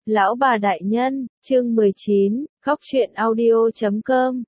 Lão bà đại nhân, chương 19, khóc chuyện audio.com.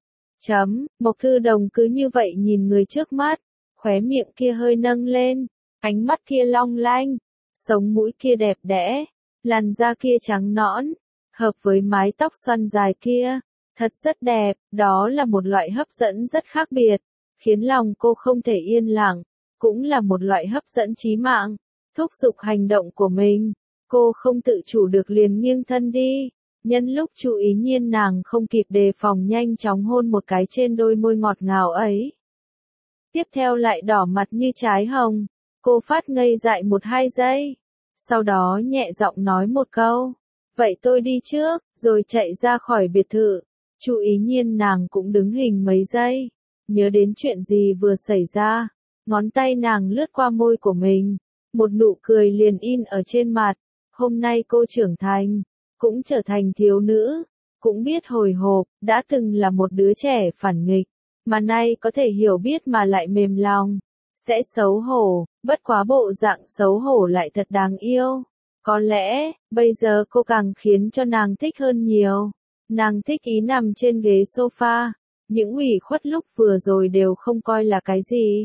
Mộc Thư Đồng cứ như vậy nhìn người trước mắt, khóe miệng kia hơi nâng lên, ánh mắt kia long lanh, sống mũi kia đẹp đẽ, làn da kia trắng nõn, hợp với mái tóc xoăn dài kia, thật rất đẹp, đó là một loại hấp dẫn rất khác biệt, khiến lòng cô không thể yên lặng, cũng là một loại hấp dẫn chí mạng, thúc giục hành động của mình. Cô không tự chủ được liền nghiêng thân đi, nhân lúc chú ý Nhiên nàng không kịp đề phòng nhanh chóng hôn một cái trên đôi môi ngọt ngào ấy. Tiếp theo lại đỏ mặt như trái hồng, cô phát ngây dại 1-2 giây, sau đó nhẹ giọng nói một câu, vậy tôi đi trước, rồi chạy ra khỏi biệt thự. Chú ý Nhiên nàng cũng đứng hình mấy giây, nhớ đến chuyện gì vừa xảy ra, ngón tay nàng lướt qua môi của mình, một nụ cười liền in ở trên mặt. Hôm nay cô trưởng thành, cũng trở thành thiếu nữ, cũng biết hồi hộp, đã từng là một đứa trẻ phản nghịch, mà nay có thể hiểu biết mà lại mềm lòng, sẽ xấu hổ, bất quá bộ dạng xấu hổ lại thật đáng yêu. Có lẽ, bây giờ cô càng khiến cho nàng thích hơn nhiều. Nàng thích ý nằm trên ghế sofa, những ủy khuất lúc vừa rồi đều không coi là cái gì.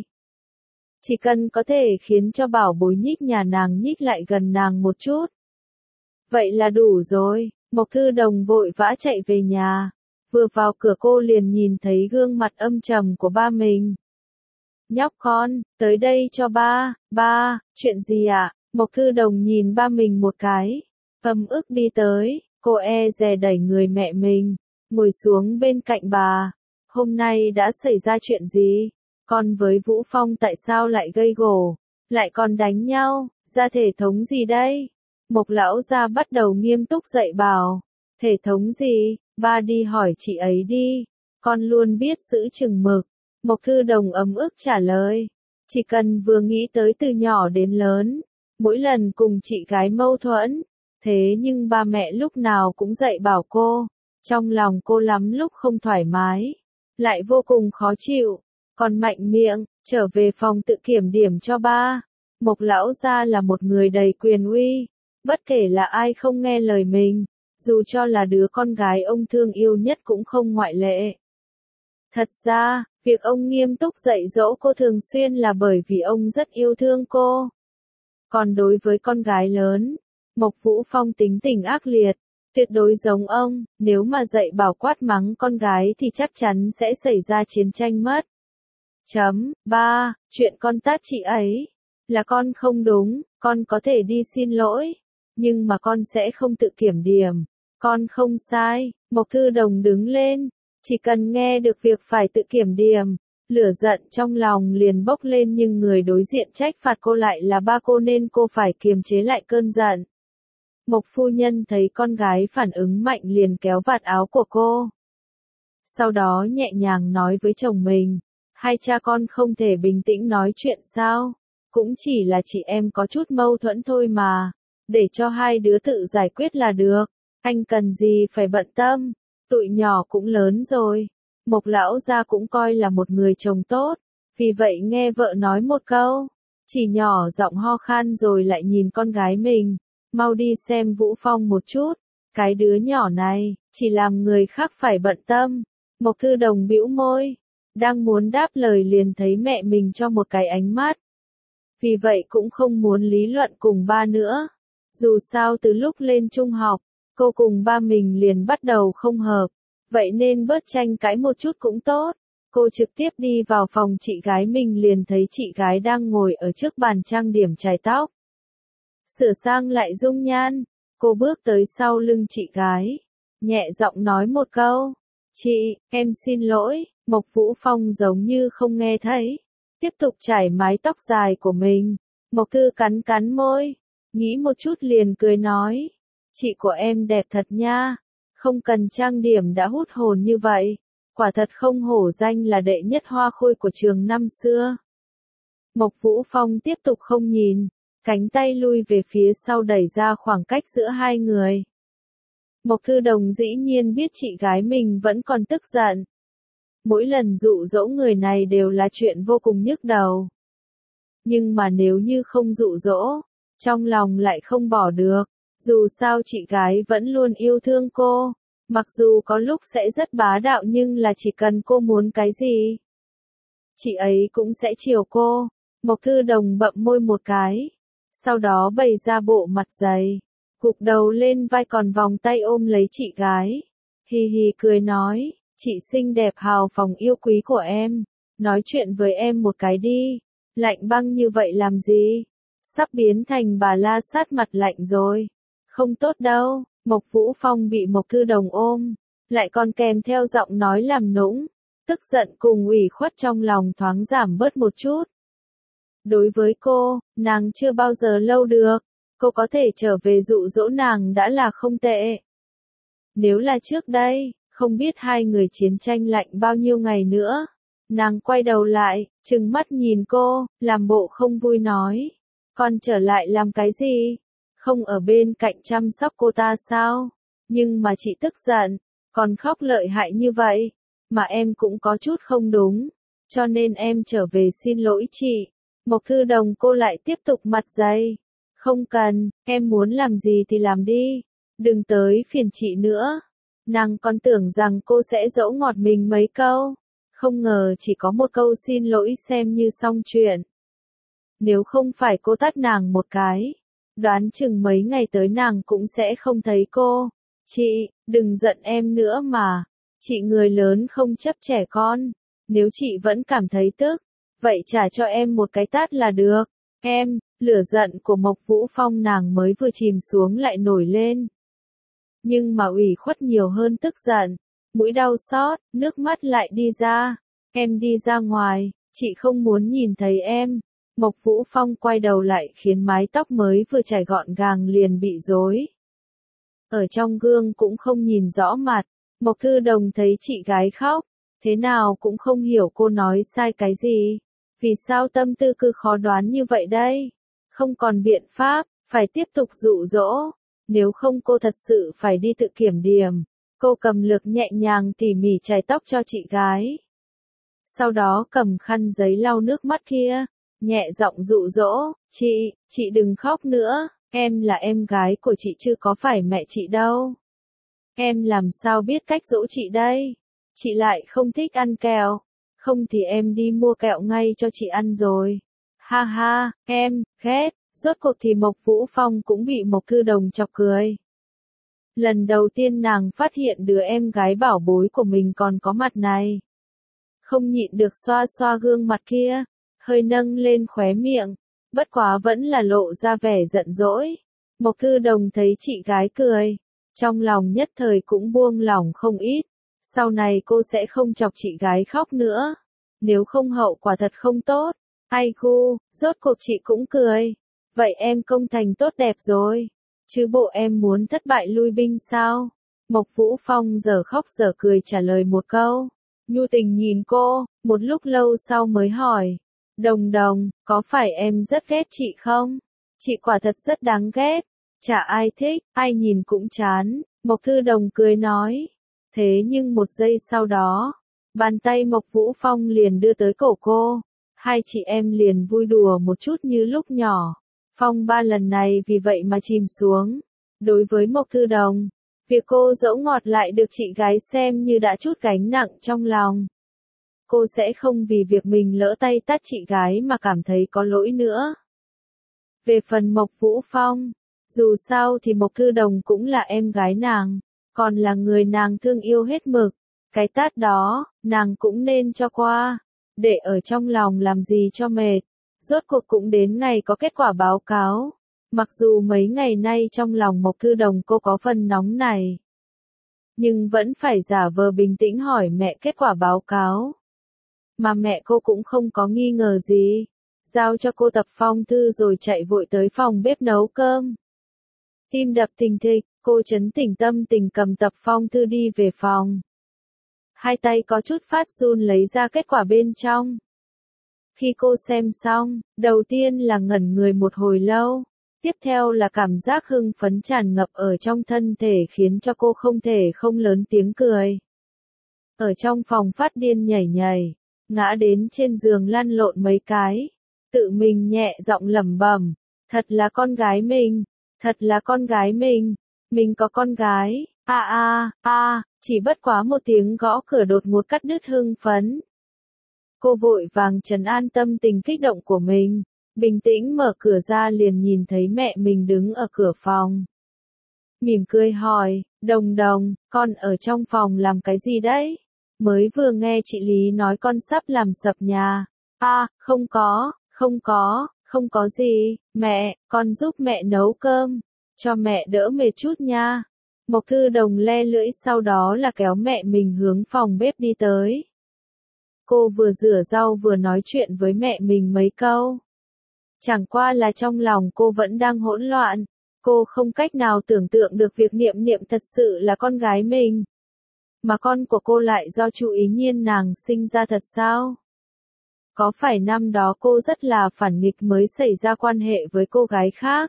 Chỉ cần có thể khiến cho bảo bối nhích nhà nàng nhích lại gần nàng một chút. Vậy là đủ rồi, Mộc Thư Đồng vội vã chạy về nhà. Vừa vào cửa cô liền nhìn thấy gương mặt âm trầm của ba mình. Nhóc con, tới đây cho ba, chuyện gì ạ? Mộc Thư Đồng nhìn ba mình một cái, ấm ức đi tới, cô e dè đẩy người mẹ mình, ngồi xuống bên cạnh bà. Hôm nay đã xảy ra chuyện gì? Con với Vũ Phong tại sao lại gây gổ, lại còn đánh nhau, ra thể thống gì đây? Mộc lão gia bắt đầu nghiêm túc dạy bảo, thể thống gì, ba đi hỏi chị ấy đi, con luôn biết giữ chừng mực. Mộc Thư Đồng ấm ức trả lời, chỉ cần vừa nghĩ tới từ nhỏ đến lớn, mỗi lần cùng chị gái mâu thuẫn, thế nhưng ba mẹ lúc nào cũng dạy bảo cô, trong lòng cô lắm lúc không thoải mái, lại vô cùng khó chịu, còn mạnh miệng, trở về phòng tự kiểm điểm cho ba. Mộc lão gia là một người đầy quyền uy. Bất kể là ai không nghe lời mình, dù cho là đứa con gái ông thương yêu nhất cũng không ngoại lệ. Thật ra, việc ông nghiêm túc dạy dỗ cô thường xuyên là bởi vì ông rất yêu thương cô. Còn đối với con gái lớn, Mộc Vũ Phong tính tình ác liệt, tuyệt đối giống ông, nếu mà dạy bảo quát mắng con gái thì chắc chắn sẽ xảy ra chiến tranh mất. Ba, chuyện con tát chị ấy, là con không đúng, con có thể đi xin lỗi. Nhưng mà con sẽ không tự kiểm điểm, con không sai. Mộc Thư Đồng đứng lên, chỉ cần nghe được việc phải tự kiểm điểm, lửa giận trong lòng liền bốc lên nhưng người đối diện trách phạt cô lại là ba cô nên cô phải kiềm chế lại cơn giận. Mộc phu nhân thấy con gái phản ứng mạnh liền kéo vạt áo của cô. Sau đó nhẹ nhàng nói với chồng mình, hai cha con không thể bình tĩnh nói chuyện sao, cũng chỉ là chị em có chút mâu thuẫn thôi mà. Để cho hai đứa tự giải quyết là được, anh cần gì phải bận tâm, tụi nhỏ cũng lớn rồi. Mộc lão gia cũng coi là một người chồng tốt, vì vậy nghe vợ nói một câu, chỉ nhỏ giọng ho khan rồi lại nhìn con gái mình, mau đi xem Vũ Phong một chút, cái đứa nhỏ này, chỉ làm người khác phải bận tâm. Mộc Thư Đồng bĩu môi, đang muốn đáp lời liền thấy mẹ mình cho một cái ánh mắt. Vì vậy cũng không muốn lý luận cùng ba nữa. Dù sao từ lúc lên trung học, cô cùng ba mình liền bắt đầu không hợp, vậy nên bớt tranh cãi một chút cũng tốt. Cô trực tiếp đi vào phòng chị gái mình liền thấy chị gái đang ngồi ở trước bàn trang điểm chải tóc. Sửa sang lại dung nhan, cô bước tới sau lưng chị gái, nhẹ giọng nói một câu, chị, em xin lỗi. Mộc Vũ Phong giống như không nghe thấy, tiếp tục chải mái tóc dài của mình. Mộc Thư cắn môi, nghĩ một chút liền cười nói, chị của em đẹp thật nha, không cần trang điểm đã hút hồn như vậy, quả thật không hổ danh là đệ nhất hoa khôi của trường năm xưa. Mộc Vũ Phong tiếp tục không nhìn, cánh tay lui về phía sau đẩy ra khoảng cách giữa hai người. Mộc Thư Đồng dĩ nhiên biết chị gái mình vẫn còn tức giận. Mỗi lần dụ dỗ người này đều là chuyện vô cùng nhức đầu. Nhưng mà nếu như không dụ dỗ, trong lòng lại không bỏ được, Dù sao chị gái vẫn luôn yêu thương cô, mặc dù có lúc sẽ rất bá đạo nhưng là chỉ cần cô muốn cái gì, chị ấy cũng sẽ chiều cô. Mộc Thư Đồng bậm môi một cái, sau đó bày ra bộ mặt dày, gục đầu lên vai còn vòng tay ôm lấy chị gái. Hì hì cười nói, chị xinh đẹp hào phóng yêu quý của em, nói chuyện với em một cái đi, lạnh băng như vậy làm gì? Sắp biến thành bà la sát mặt lạnh rồi. Không tốt đâu, Mộc Vũ Phong bị Mộc Thư Đồng ôm, lại còn kèm theo giọng nói làm nũng, tức giận cùng ủy khuất trong lòng thoáng giảm bớt một chút. Đối với cô, nàng chưa bao giờ lâu được, cô có thể trở về dụ dỗ nàng đã là không tệ. Nếu là trước đây, không biết hai người chiến tranh lạnh bao nhiêu ngày nữa. Nàng quay đầu lại, trừng mắt nhìn cô, làm bộ không vui nói. Con trở lại làm cái gì? Không ở bên cạnh chăm sóc cô ta sao? Nhưng mà chị tức giận, còn khóc lợi hại như vậy, mà em cũng có chút không đúng, cho nên em trở về xin lỗi chị. Mộc Thư Đồng cô lại tiếp tục mặt dày. Không cần, em muốn làm gì thì làm đi, đừng tới phiền chị nữa. Nàng còn tưởng rằng cô sẽ dỗ ngọt mình mấy câu, không ngờ chỉ có một câu xin lỗi xem như xong chuyện. Nếu không phải cô tát nàng một cái, đoán chừng mấy ngày tới nàng cũng sẽ không thấy cô. Chị, đừng giận em nữa mà, chị người lớn không chấp trẻ con, nếu chị vẫn cảm thấy tức, vậy trả cho em một cái tát là được. Em, lửa giận của Mộc Vũ Phong nàng mới vừa chìm xuống lại nổi lên. Nhưng mà ủy khuất nhiều hơn tức giận, mũi đau xót, nước mắt lại đi ra. Em đi ra ngoài, chị không muốn nhìn thấy em. Mộc Vũ Phong quay đầu lại khiến mái tóc mới vừa chải gọn gàng liền bị rối. Ở trong gương cũng không nhìn rõ mặt, Mộc Thư Đồng thấy chị gái khóc, thế nào cũng không hiểu cô nói sai cái gì. Vì sao tâm tư cứ khó đoán như vậy đây? Không còn biện pháp, phải tiếp tục dụ dỗ. Nếu không cô thật sự phải đi tự kiểm điểm. Cô cầm lược nhẹ nhàng tỉ mỉ chải tóc cho chị gái. Sau đó cầm khăn giấy lau nước mắt kia, nhẹ giọng dụ dỗ, chị đừng khóc nữa, em là em gái của chị chứ có phải mẹ chị đâu. Em làm sao biết cách dỗ chị đây? Chị lại không thích ăn kẹo, không thì em đi mua kẹo ngay cho chị ăn rồi. Ha ha, em, ghét, rốt cuộc thì Mộc Vũ Phong cũng bị Mộc Thư Đồng chọc cười. Lần đầu tiên nàng phát hiện đứa em gái bảo bối của mình còn có mặt này. Không nhịn được xoa xoa gương mặt kia, hơi nâng lên khóe miệng, bất quá vẫn là lộ ra vẻ giận dỗi. Mộc Thư Đồng thấy chị gái cười, trong lòng nhất thời cũng buông lỏng không ít, sau này cô sẽ không chọc chị gái khóc nữa, nếu không hậu quả thật không tốt. Ai gu, rốt cuộc chị cũng cười, vậy em công thành tốt đẹp rồi, chứ bộ em muốn thất bại lui binh sao? Mộc Vũ Phong giờ khóc giờ cười trả lời một câu. Nhu Tình nhìn cô, một lúc lâu sau mới hỏi. Đồng Đồng, có phải em rất ghét chị không? Chị quả thật rất đáng ghét. Chả ai thích, ai nhìn cũng chán. Mộc Thư Đồng cười nói. Thế nhưng một giây sau đó, bàn tay Mộc Vũ Phong liền đưa tới cổ cô. Hai chị em liền vui đùa một chút như lúc nhỏ. Phong ba lần này vì vậy mà chìm xuống. Đối với Mộc Thư Đồng, việc cô dỗ ngọt lại được chị gái xem như đã trút gánh nặng trong lòng. Cô sẽ không vì việc mình lỡ tay tát chị gái mà cảm thấy có lỗi nữa. Về phần Mộc Vũ Phong, dù sao thì Mộc Thư Đồng cũng là em gái nàng, còn là người nàng thương yêu hết mực. Cái tát đó, nàng cũng nên cho qua, để ở trong lòng làm gì cho mệt. Rốt cuộc cũng đến ngày có kết quả báo cáo. Mặc dù mấy ngày nay trong lòng Mộc Thư Đồng cô có phần nóng này, nhưng vẫn phải giả vờ bình tĩnh hỏi mẹ kết quả báo cáo. Mà mẹ cô cũng không có nghi ngờ gì, giao cho cô tập phong thư rồi chạy vội tới phòng bếp nấu cơm. Tim đập thình thịch, cô trấn tĩnh tâm tình cầm tập phong thư đi về phòng. Hai tay có chút phát run lấy ra kết quả bên trong. Khi cô xem xong, đầu tiên là ngẩn người một hồi lâu. Tiếp theo là cảm giác hưng phấn tràn ngập ở trong thân thể khiến cho cô không thể không lớn tiếng cười. Ở trong phòng phát điên nhảy nhảy, ngã đến trên giường lăn lộn mấy cái, tự mình nhẹ giọng lẩm bẩm, thật là con gái mình, Thật là con gái mình có con gái, chỉ bất quá một tiếng gõ cửa đột ngột cắt đứt hưng phấn. Cô vội vàng trấn an tâm tình kích động của mình, bình tĩnh mở cửa ra liền nhìn thấy mẹ mình đứng ở cửa phòng. Mỉm cười hỏi, Đồng Đồng, con ở trong phòng làm cái gì đấy? Mới vừa nghe chị Lý nói con sắp làm sập nhà. Không có gì, mẹ, con giúp mẹ nấu cơm, cho mẹ đỡ mệt chút nha. Mộc Thư Đồng le lưỡi sau đó là kéo mẹ mình hướng phòng bếp đi tới. Cô vừa rửa rau vừa nói chuyện với mẹ mình mấy câu. Chẳng qua là trong lòng cô vẫn đang hỗn loạn, cô không cách nào tưởng tượng được việc Niệm Niệm thật sự là con gái mình. Mà con của cô lại do Chu Ý Nhiên nàng sinh ra thật sao? Có phải năm đó cô rất là phản nghịch mới xảy ra quan hệ với cô gái khác?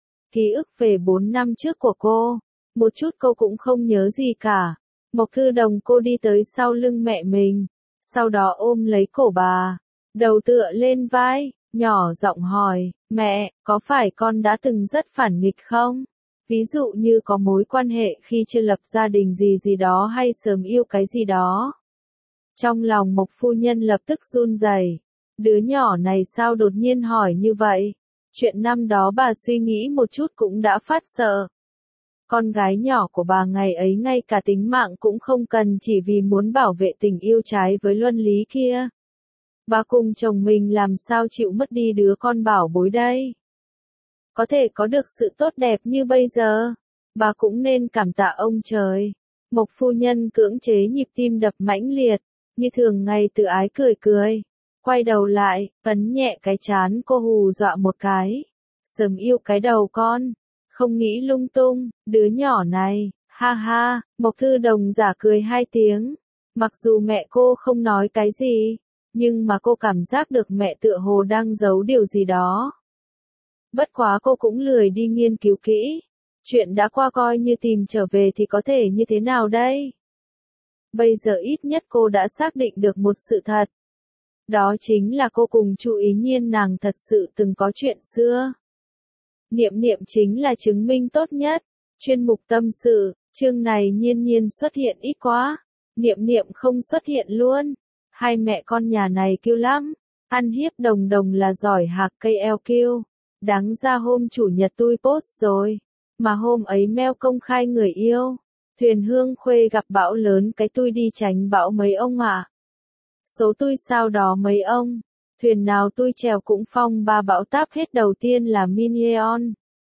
Ký ức về 4 năm trước của cô, một chút cô cũng không nhớ gì cả. Mộc Thư Đồng cô đi tới sau lưng mẹ mình, sau đó ôm lấy cổ bà, đầu tựa lên vai, nhỏ giọng hỏi, mẹ, có phải con đã từng rất phản nghịch không? Ví dụ như có mối quan hệ khi chưa lập gia đình gì đó hay sớm yêu cái gì đó. Trong lòng Mộc phu nhân lập tức run rẩy. Đứa nhỏ này sao đột nhiên hỏi như vậy? Chuyện năm đó bà suy nghĩ một chút cũng đã phát sợ. Con gái nhỏ của bà ngày ấy ngay cả tính mạng cũng không cần chỉ vì muốn bảo vệ tình yêu trái với luân lý kia. Bà cùng chồng mình làm sao chịu mất đi đứa con bảo bối đây? Có thể có được sự tốt đẹp như bây giờ, bà cũng nên cảm tạ ông trời. Mộc phu nhân cưỡng chế nhịp tim đập mãnh liệt, như thường ngày tự ái cười cười. Quay đầu lại, ấn nhẹ cái trán cô hù dọa một cái. Sớm yêu cái đầu con, không nghĩ lung tung, đứa nhỏ này, ha ha, Mộc Thư Đồng giả cười 2 tiếng. Mặc dù mẹ cô không nói cái gì, nhưng mà cô cảm giác được mẹ tựa hồ đang giấu điều gì đó. Bất quá cô cũng lười đi nghiên cứu kỹ. Chuyện đã qua coi như tìm trở về thì có thể như thế nào đây? Bây giờ ít nhất cô đã xác định được một sự thật. Đó chính là cô cùng Chu Ý Nhiên nàng thật sự từng có chuyện xưa. Niệm Niệm chính là chứng minh tốt nhất. Chuyên mục tâm sự, chương này Nhiên Nhiên xuất hiện ít quá. Niệm Niệm không xuất hiện luôn. Hai mẹ con nhà này kiêu lắm. Ăn hiếp Đồng Đồng là giỏi hạc cây eo kiêu. Đáng ra hôm chủ nhật tôi post rồi. Mà hôm ấy mail công khai người yêu. Thuyền Hương Khuê gặp bão lớn cái tôi đi tránh bão mấy ông ạ. Số tôi sao đó mấy ông. Thuyền nào tôi chèo cũng phong 3 bão táp hết đầu tiên là Min Yeon.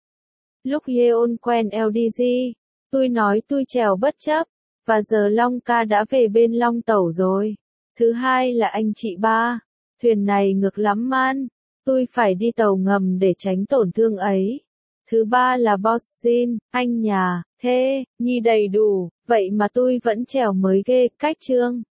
Lúc Yeon quen LDG, tôi nói tôi chèo bất chấp. Và giờ Long ca đã về bên Long Tẩu rồi. Thứ hai là anh chị ba. Thuyền này ngược lắm man. Tôi phải đi tàu ngầm để tránh tổn thương ấy. Thứ ba là Bossin, anh nhà, thế, nhi đầy đủ, vậy mà tôi vẫn trèo mới ghê, cách chương.